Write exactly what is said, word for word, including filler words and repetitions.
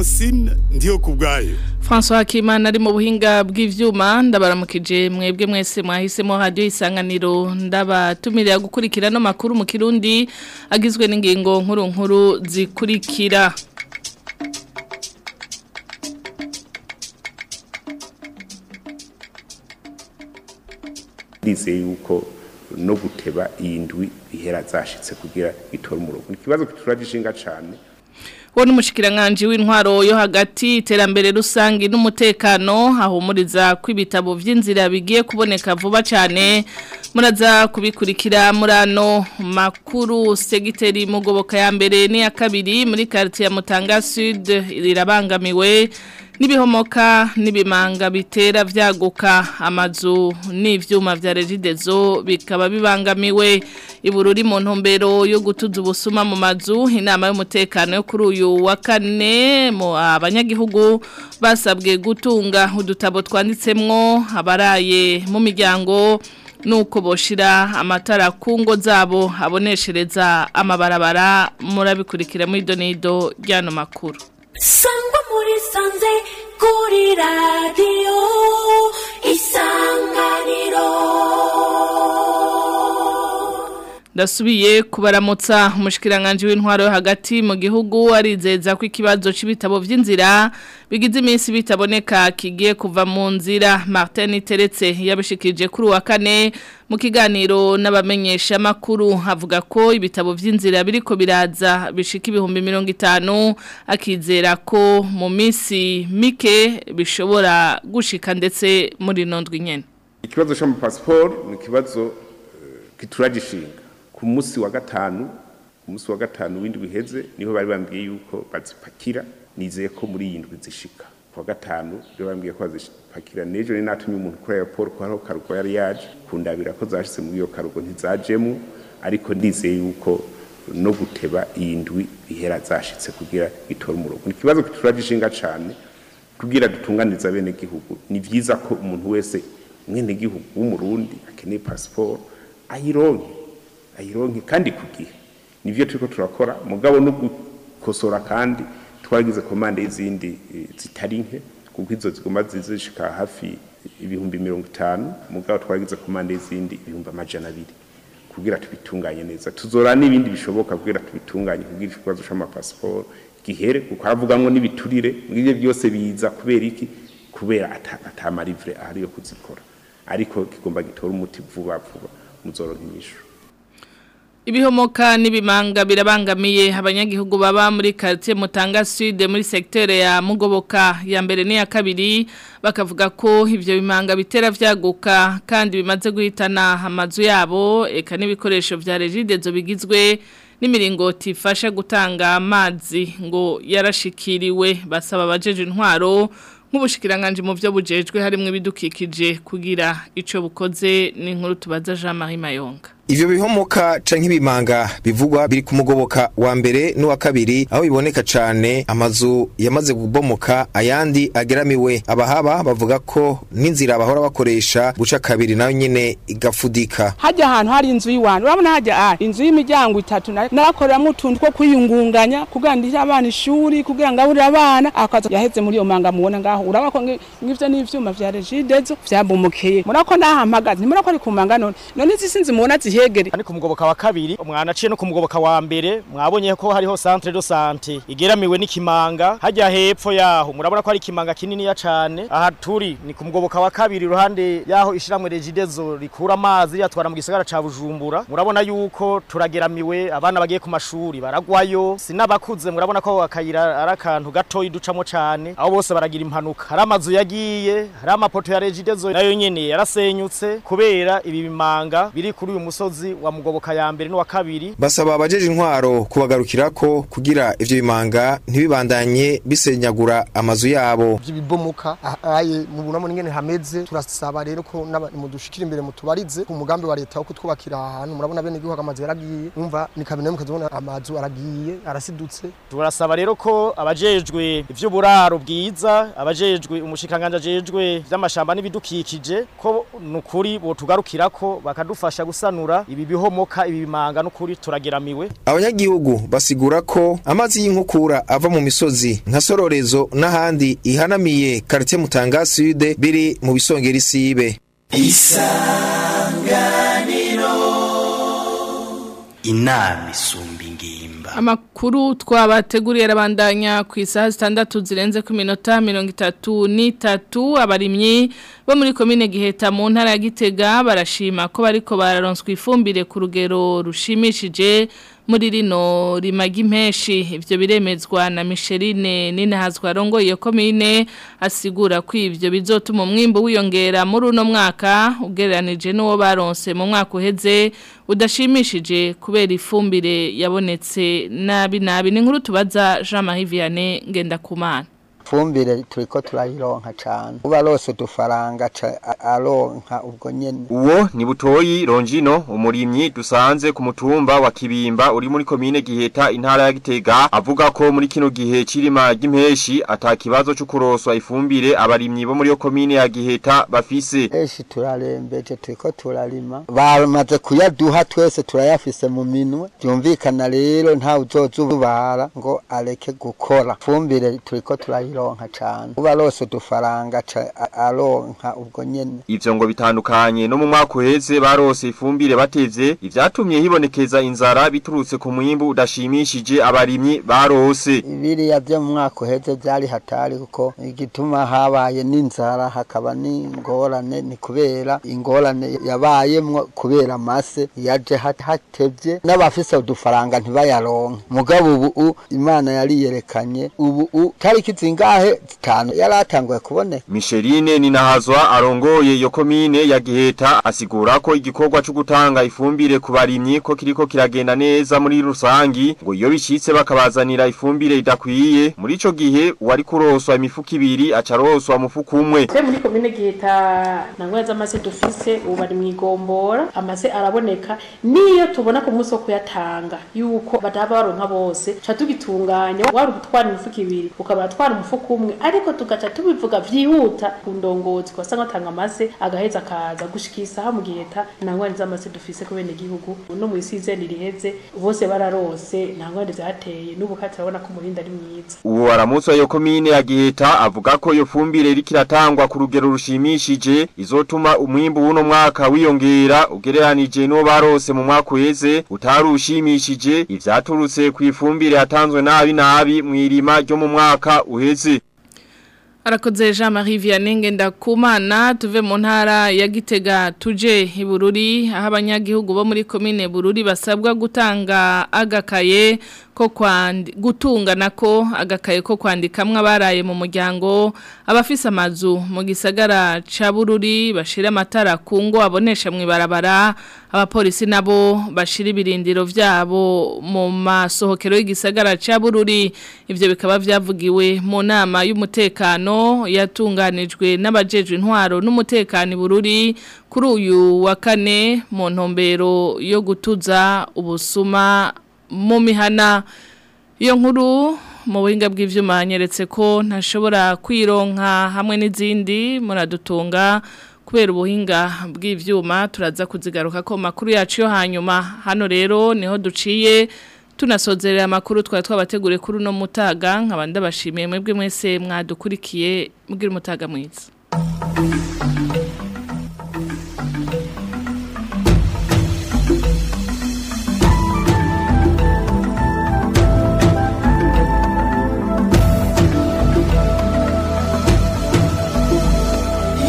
Francine ndiyo kubgayo. François Hakimana ari mu buhinga bw'ivyuma ndabaramukije mwebwe mwese mwahisemo radio isanganiro ndabatumirira gukurikira no makuru mu Kirundi agizwe n'ingingo nkuru nkuru zikurikira. Dize yuko no guteba indwi bihera zashitse kugira itora umurongo. Ikibazo kituragishinga cyane. Wo n'umushikiranganje w'intwaro yo hagati iterambere rusangi n'umutekano ahumuriza kw'ibitabo vy'inzira bigiye kuboneka vuba cyane muraza kubikurikira murano makuru segiteri mugoboka ya mbere ni ya kabiri muri quartier ya Mutanga Sud irabangamiwe nibihomoka nibimanga bitera vyaguka amazu n'ivyuma vya regidezo bikaba bibangamiwe ibururi mu ntumbero yo gutuza ubusuma mu mazu inama y'umutekano yo kuri uyu wa kane mu abanyagihugu basabwe gutunga udutabo twanditsemwo abaraye mu miryango nuko boshira amatara kungo zabo aboneshereza amabarabara murabikurikira muri donido ryano makuru. Sangwa muri sanze kuri radio isanganiro. Ndasubiye kubaramutsa umushikiranganje w'intwaro hagati mu gihugu arizeza ko ikibazo c'ibitabo vy'inzira bigize iminsi bitaboneka kigiye kuva mu nzira. Martin Teretse yabishikije kuri wa kane mu kiganiro n'abamenyesha makuru avuga ko ibitabo vy'inzira biriko biraza bishika ibihumbi mirongo itanu akizera ko mu minsi mike bishobora gushika ndetse muri nondwi nyene. Ikibazo cyo mu passport ni kibazo kituragishinga. Ku munsi wa gatanu ku munsi wa gatanu w'indwi heze niho bari bambwiye yuko bazipakira nizeye ko muri iyi ndwi zishika ku gatanu byo bambwiye ko bazipakira nejo ni natumye umuntu kuri airport ko haro karugo yari yaje kundabira ko zashitse muri iyo karugo ntizajemo ariko ndizeye yuko no guteba iyi ndwi bihera zashitse kugira itora umurongo. Ni kibazo kituragishinga cyane kugira dutunganiza bene gihugu. Ni vyiza ko umuntu wese mwene gihugu w'umurundi akeneye passport ayironke ayironke kandi kugihe nivyo turiko turakora mugabo no gukosora kandi twagize komande y'izindi zitari nke kuko izo zigoma zizishika hafi ibihumbi mirongo itanu mugabo twagize komande y'izindi ibihumbi amajana abiri kugira tubitunganye neza tuzora n'ibindi bishoboka kugira tubitunganye kugira ikibazo c'ama passport gihere kuko havugamwe n'ibiturire ngivyo byose biza kubera iki kubera atama livre ariyo kuzikora ariko kigomba gitora umuti vuba vuba muzoro nk'imisho. Ibihomoka n'ibimanga birabangamiye abanyagihugu baba muri quartier Mutanga Sud muri secteur ya Mugoboka ya mbere ni ya kabiri bakavuga ko ivyo bimanga bitera vyaguka kandi bimaze guhitana amazu yabo eka n'ibikoresho vya regidezo bigizwe n'imiringoti ifasha gutanga amazi ngo yarashikiriwe basaba abajeje intwaro nk'ubushikiranganje mu byo bujejwe harimo ibidukikije kugira ico bukoze n'inkuru tubaza Jean Marie Mayonga. Ivyo bihomoka canke ibimanga bivugwa biri ku mugoboka wa mbere n'uwa kabiri aho biboneka cane amazu yamaze kubomoka ayandi ageramiwe abahaba bavuga ko n'inzira bahora bakoresha guca kabiri nayo nyene igafudika. Hajya ahantu hari inzu yiwanje urabona hajya ari inzu y'imiryango itatu narakoreramo utuntu two kwiyungunganya kugandisha abana ishuri kugira ngo aburira abana akaza yaheze muri iyo manga mubona ngaho urabako ngivyo n'ivyuma vya regidezo vyabomokeye murako nahampagaze murako ari kumanga none none zisinzi mubona hegere ani ku mugoboka wa kabiri umwana ciye no ku mugoboka wa mbere mwabonye ko hariho centre de santé igeramiwe n'ikimanga hajya hepfo yaho murabona ko ari kimanga kinini ya cane aha turi ni ku mugoboka wa kabiri ruhande yaho ishiramwe regidezo rikura amazi yatwara mu gisagara ca Bujumbura murabona yuko turageramiwe abana bagiye ku mashuri baragwayo sinabakuze murabona ko akayira arakantu gato iducamo cane aho bose baragira impanuka hari amazu yagiye hari amapoto ya regidezo nayo nyene yarasenyutse kubera ibi bimanga biri kuri uyu musozi wa mugoboka ya mbere n'uwa kabiri basaba abajeje intwaro kubagarukirako kugira ivyo bimanga ntibibandanye bisenyagura amazu yabo bibomoka aye mu bunamo ngene hameze turasaba rero ko mu dushikira imbere mu tubarize ku mugambi wa leta wo kutwubakira ahantu murabona bene gihugu amazu yaragiye umva ni kabine mukazona amazu aragiye arasidutse turasaba rero ko abajejwe ivy'uburaro bwiza abajejwe umushikanganje ajejwe vy'amashamba n'ibidukikije ko nukuri bo tugarukirako bakadufasha gusanura kuvura ibi bihomoka ibi bimanga n'ukuri turageramiwe. Abanyagihugu basigura ko amazi y'inkukura ava mu misozi nka Sororezo n'ahandi ihanamiye quartier Mutanga Sud biri mu bisongera isibe. Isanganiro inama isumba ingimba. Amakuru twabateguriye arabandanya ku isaha zitandatu zirenze ku minota mirongo itatu n'itatu. Abarimyi bo muri komine Giheta mu ntara ya Gitega barashima ko bariko bararonswa ifumbire ku rugero rushimishije muri rino rimaga impeshi. Ivyo biremezwa na Micheline Ninahazwa rongoye iyo komine, asigura ko ivyo bizotuma umwimbo wiyongera muri uno mwaka ugereranije n'uwo baronse mu mwaka uheze udashimishije kubera ifumbire yabonetse nabi nabi. Ni nkuru tubaza Jean Marie Vianney Ngendakumana. Fumbire turiko turayironka cyane ubarose dufaranga aronka ubwo nyene. Uwo ni Butoyi Ronjino umurimyi dusanze ku mutumba wa Kibimba uri muri komine Giheta intara ya Gitega, avuga ko muri kino gihe cirima gimpeshi atakibazo cyo kuroswa ifumbire abarimyi bo muri yo komine ya Giheta bafise. Eshi turarembeje turiko turarima bamaze kuyaduha twese turayafise mu minwe, byumvikana rero nta uzozubara ngo areke gukora. Fumbire turiko turayironka cyane ubarose dufaranga aronka ubwo nyene. Ivyo ngo bitandukanye no mu mwaka uheze barose ifumbire batevye, ivyatumye hibonekeza inzara biturutse ku mwimbu udashimishije abarimyi barose. Biriya byo mu mwaka uheze byari hatari kuko igituma habaye n'inzara hakaba n'ingorane ni kubera ingorane yabayemwo kubera mase yaje hatevye n'abafise udufaranga ntibayaronka. Mugabo ubu Imana yari yerekanye ubu tariki zingahe zitanu yaratanguye kuboneka. Micheline Ninahazwa arongoye iyo komine ya Giheta asigura ko igikorwa cyo gutanga ifumbire ku barimyi ko kiriko kiragenda neza muri rusangi, ngo iyo bicitse bakabazanira ifumbire idakwiye muri ico gihe wari kuroswa imifuko ibiri acaroswa mufuko umwe. Se muri komine Giheta nangwa z'amase dufise ubari mwigombora amase araboneka, niyo tubona ko muso kuyatanga yuko badaba baronka bose ca tugitunganya wari gutwara imifuko ibiri ukaba twara umufuko umwe, ariko tugaca tubivuga vyihuta ku ndongozi kwa sanga tanga amase agaheza kaza gushikisa ha mu Giheta nangwani z'amase dufise ko bene gihugu no mu isize niriheze bose bararose nangwani zateye n'ubu katarabona ko murinda ari mwiza. Uwo aramutse yo komine ya Giheta avuga ko iyo fumbire iri kiratangwa ku rugero rushimishije izotuma umwimbu w'uno mwaka wiyongera ugereranije n'uwo barose mu mwaka uheze utarushimishije, ivyaturutse ku ifumbire yatanzwe nabi nabi mwirima ryo mu mwaka uheze. Arakoze Jean Marie Vianney Ngendakumana. Tuve mu ntara ya Gitega tuje i Bururi, aho abanyagihugu bo muri komine Bururi basabwa gutanga agakaye ko kwandi gutunga nako agakaye ko kwandikamwe abaraye mu muryango, abafise amazu mu gisagara ca Bururi bashira amatara kungo abonesha mwibarabara, abapolisi nabo bashira ibirindiro vyabo mu masohokero y'igisagara ca Bururi. Ivyo bikaba vyavugiwe mu nama y'umutekano yatunganijwe n'abajejwe intwaro n'umutekano Bururi kuri uyu wa kane mu ntombero yo gutuza ubusuma mu mihana. Iyo nkuru mu buhinga bw'ivyuma nyeretse ko ntashobora kwironka hamwe n'izindi muradutunga kubera ubuhinga bw'ivyuma, turaza kuzigaruka ko makuru yacu yo hanyuma. Hano rero niho duciye tunasozerera amakuru twari twabategure kuri no mutaga, nkabanda bashimiye mwebwe mwese mwadukurikiye mugira umutaga mwiza.